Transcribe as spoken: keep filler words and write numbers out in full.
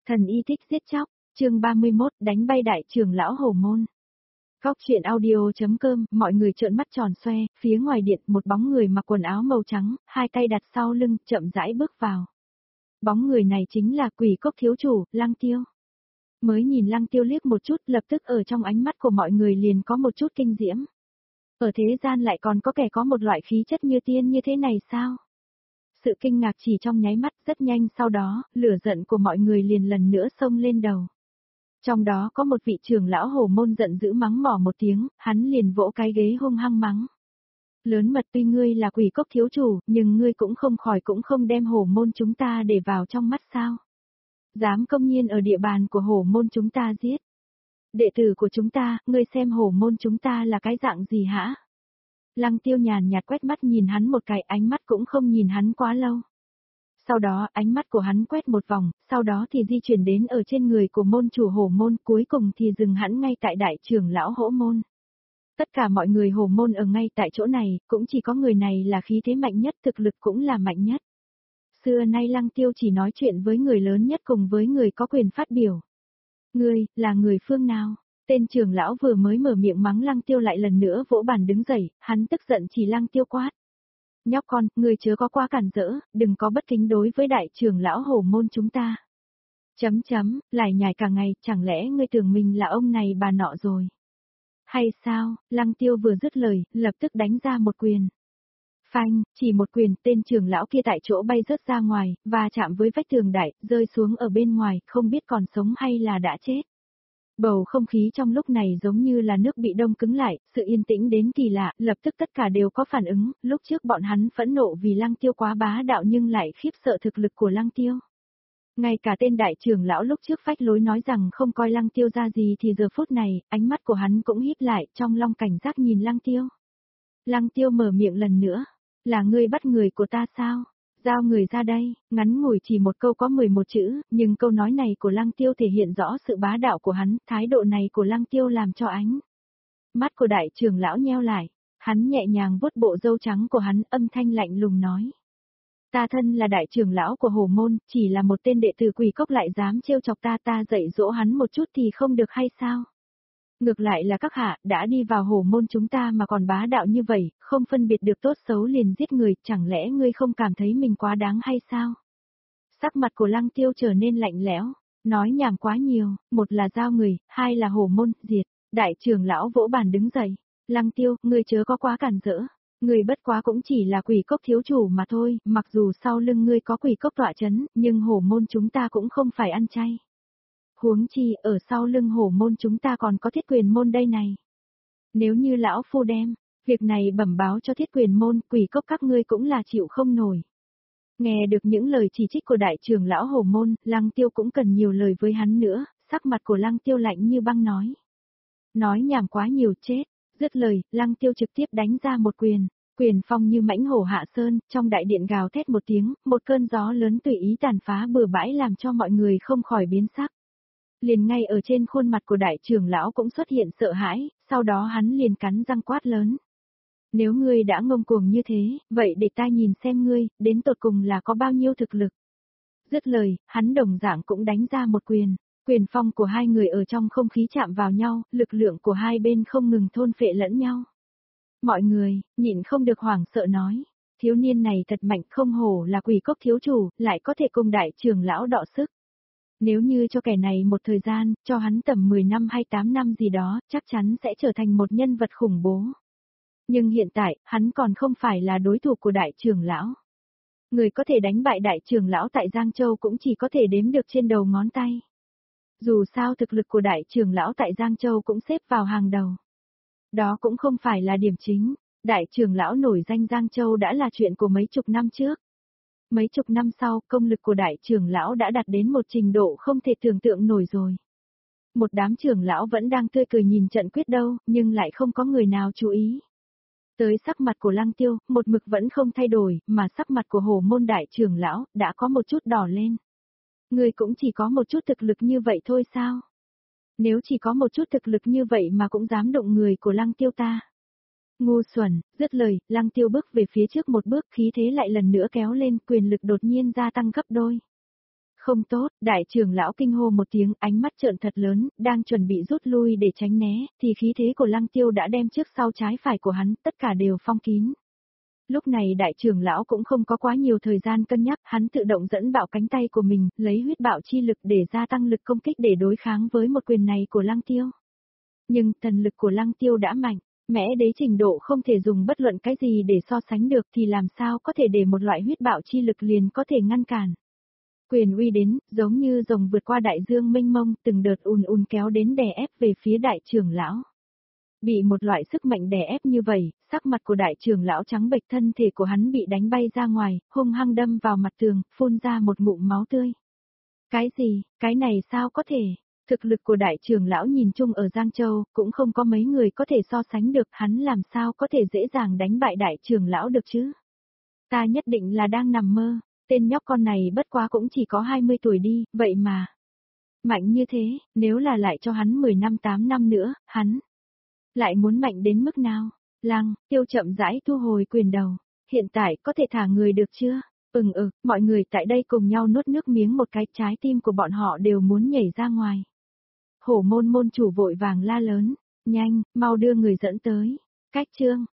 Thần y thích giết chóc, chương ba mươi mốt, đánh bay đại trưởng lão Hổ Môn. Góc truyện audio.com, mọi người trợn mắt tròn xoe, phía ngoài điện một bóng người mặc quần áo màu trắng, hai tay đặt sau lưng, chậm rãi bước vào. Bóng người này chính là Quỷ Cốc thiếu chủ, Lăng Tiêu. Mới nhìn Lăng Tiêu liếc một chút, lập tức ở trong ánh mắt của mọi người liền có một chút kinh diễm. Ở thế gian lại còn có kẻ có một loại khí chất như tiên như thế này sao? Sự kinh ngạc chỉ trong nháy mắt, rất nhanh sau đó, lửa giận của mọi người liền lần nữa xông lên đầu. Trong đó có một vị trưởng lão Hổ Môn giận dữ mắng mỏ một tiếng, hắn liền vỗ cái ghế hung hăng mắng. Lớn mật, tuy ngươi là Quỷ Cốc thiếu chủ, nhưng ngươi cũng không khỏi cũng không đem Hổ Môn chúng ta để vào trong mắt sao? Dám công nhiên ở địa bàn của Hổ Môn chúng ta giết. Đệ tử của chúng ta, ngươi xem Hổ Môn chúng ta là cái dạng gì hả? Lăng Tiêu nhàn nhạt quét mắt nhìn hắn một cái, ánh mắt cũng không nhìn hắn quá lâu. Sau đó ánh mắt của hắn quét một vòng, sau đó thì di chuyển đến ở trên người của môn chủ Hổ Môn, cuối cùng thì dừng hẳn ngay tại đại trưởng lão Hổ Môn. Tất cả mọi người Hổ Môn ở ngay tại chỗ này, cũng chỉ có người này là khí thế mạnh nhất, thực lực cũng là mạnh nhất. Xưa nay Lăng Tiêu chỉ nói chuyện với người lớn nhất cùng với người có quyền phát biểu. Ngươi, là người phương nào? Tên trưởng lão vừa mới mở miệng mắng Lăng Tiêu lại lần nữa vỗ bàn đứng dậy, hắn tức giận chỉ Lăng Tiêu quát. Nhóc con, ngươi chớ có quá cản rỡ, đừng có bất kính đối với đại trưởng lão Hổ Môn chúng ta. Chấm chấm, lại nhải cả ngày, chẳng lẽ ngươi tưởng mình là ông này bà nọ rồi? Hay sao? Lăng Tiêu vừa dứt lời, lập tức đánh ra một quyền. Phanh, chỉ một quyền, tên trưởng lão kia tại chỗ bay rớt ra ngoài, và chạm với vách tường đại, rơi xuống ở bên ngoài, không biết còn sống hay là đã chết. Bầu không khí trong lúc này giống như là nước bị đông cứng lại, sự yên tĩnh đến kỳ lạ, lập tức tất cả đều có phản ứng, lúc trước bọn hắn phẫn nộ vì Lăng Tiêu quá bá đạo nhưng lại khiếp sợ thực lực của Lăng Tiêu. Ngay cả tên đại trưởng lão lúc trước phách lối nói rằng không coi Lăng Tiêu ra gì thì giờ phút này, ánh mắt của hắn cũng híp lại, trong lòng cảnh giác nhìn Lăng Tiêu. Lăng Tiêu mở miệng lần nữa, là ngươi bắt người của ta sao? Giao người ra đây, ngắn ngủi chỉ một câu có mười một chữ, nhưng câu nói này của Lăng Tiêu thể hiện rõ sự bá đạo của hắn, thái độ này của Lăng Tiêu làm cho ánh. Mắt của đại trưởng lão nheo lại, hắn nhẹ nhàng vuốt bộ râu trắng của hắn, âm thanh lạnh lùng nói. Ta thân là đại trưởng lão của Hổ Môn, chỉ là một tên đệ tử Quỷ Cốc lại dám trêu chọc ta, ta dạy dỗ hắn một chút thì không được hay sao? Ngược lại là các hạ, đã đi vào Hổ Môn chúng ta mà còn bá đạo như vậy, không phân biệt được tốt xấu liền giết người, chẳng lẽ ngươi không cảm thấy mình quá đáng hay sao? Sắc mặt của Lăng Tiêu trở nên lạnh lẽo, nói nhảm quá nhiều, một là giao người, hai là Hổ Môn, diệt. Đại trưởng lão vỗ bàn đứng dậy, Lăng Tiêu, ngươi chớ có quá cản rỡ, ngươi bất quá cũng chỉ là Quỷ Cốc thiếu chủ mà thôi, mặc dù sau lưng ngươi có Quỷ Cốc tọa chấn, nhưng Hổ Môn chúng ta cũng không phải ăn chay. Huống chi, ở sau lưng Hổ Môn chúng ta còn có Thiết Quyền Môn đây này. Nếu như lão phu đem, việc này bẩm báo cho Thiết Quyền Môn, Quỷ Cốc các ngươi cũng là chịu không nổi. Nghe được những lời chỉ trích của đại trưởng lão Hổ Môn, Lăng Tiêu cũng cần nhiều lời với hắn nữa, sắc mặt của Lăng Tiêu lạnh như băng nói. Nói nhảm quá nhiều chết, dứt lời, Lăng Tiêu trực tiếp đánh ra một quyền, quyền phong như mãnh hổ hạ sơn, trong đại điện gào thét một tiếng, một cơn gió lớn tùy ý tàn phá bừa bãi làm cho mọi người không khỏi biến sắc. Liền ngay ở trên khuôn mặt của đại trưởng lão cũng xuất hiện sợ hãi, sau đó hắn liền cắn răng quát lớn. Nếu ngươi đã ngông cuồng như thế, vậy để ta nhìn xem ngươi, đến tột cùng là có bao nhiêu thực lực. Dứt lời, hắn đồng dạng cũng đánh ra một quyền, quyền phong của hai người ở trong không khí chạm vào nhau, lực lượng của hai bên không ngừng thôn phệ lẫn nhau. Mọi người, nhịn không được hoảng sợ nói, thiếu niên này thật mạnh, không hổ là Quỷ Cốc thiếu chủ, lại có thể cùng đại trưởng lão đọ sức. Nếu như cho kẻ này một thời gian, cho hắn tầm mười năm hay tám năm gì đó, chắc chắn sẽ trở thành một nhân vật khủng bố. Nhưng hiện tại, hắn còn không phải là đối thủ của đại trưởng lão. Người có thể đánh bại đại trưởng lão tại Giang Châu cũng chỉ có thể đếm được trên đầu ngón tay. Dù sao thực lực của đại trưởng lão tại Giang Châu cũng xếp vào hàng đầu. Đó cũng không phải là điểm chính, đại trưởng lão nổi danh Giang Châu đã là chuyện của mấy chục năm trước. Mấy chục năm sau, công lực của đại trưởng lão đã đạt đến một trình độ không thể tưởng tượng nổi rồi. Một đám trưởng lão vẫn đang tươi cười nhìn trận quyết đâu, nhưng lại không có người nào chú ý. Tới sắc mặt của Lăng Tiêu, một mực vẫn không thay đổi, mà sắc mặt của Hổ Môn đại trưởng lão, đã có một chút đỏ lên. Người cũng chỉ có một chút thực lực như vậy thôi sao? Nếu chỉ có một chút thực lực như vậy mà cũng dám động người của Lăng Tiêu ta. Ngu xuẩn, dứt lời, Lăng Tiêu bước về phía trước một bước, khí thế lại lần nữa kéo lên, quyền lực đột nhiên gia tăng gấp đôi. Không tốt, đại trưởng lão kinh hô một tiếng, ánh mắt trợn thật lớn, đang chuẩn bị rút lui để tránh né, thì khí thế của Lăng Tiêu đã đem trước sau trái phải của hắn, tất cả đều phong kín. Lúc này đại trưởng lão cũng không có quá nhiều thời gian cân nhắc, hắn tự động dẫn bạo cánh tay của mình, lấy huyết bạo chi lực để gia tăng lực công kích để đối kháng với một quyền này của Lăng Tiêu. Nhưng thần lực của Lăng Tiêu đã mạnh, mẽ đế trình độ không thể dùng bất luận cái gì để so sánh được thì làm sao có thể để một loại huyết bạo chi lực liền có thể ngăn cản. Quyền uy đến, giống như rồng vượt qua đại dương mênh mông, từng đợt ùn ùn kéo đến đè ép về phía đại trưởng lão. Bị một loại sức mạnh đè ép như vậy, sắc mặt của đại trưởng lão trắng bệch, thân thể của hắn bị đánh bay ra ngoài, hung hăng đâm vào mặt tường, phun ra một ngụm máu tươi. Cái gì, cái này sao có thể? Thực lực của đại trưởng lão nhìn chung ở Giang Châu, cũng không có mấy người có thể so sánh được, hắn làm sao có thể dễ dàng đánh bại đại trưởng lão được chứ? Ta nhất định là đang nằm mơ, tên nhóc con này bất quá cũng chỉ có hai mươi tuổi đi, vậy mà. Mạnh như thế, nếu là lại cho hắn mười năm tám năm nữa, hắn lại muốn mạnh đến mức nào? Lăng, Tiêu chậm rãi thu hồi quyền đầu, hiện tại có thể thả người được chưa? Ừm ừ, mọi người tại đây cùng nhau nuốt nước miếng một cái, trái tim của bọn họ đều muốn nhảy ra ngoài. Hổ môn môn chủ vội vàng la lớn, nhanh, mau đưa người dẫn tới. Cách chương,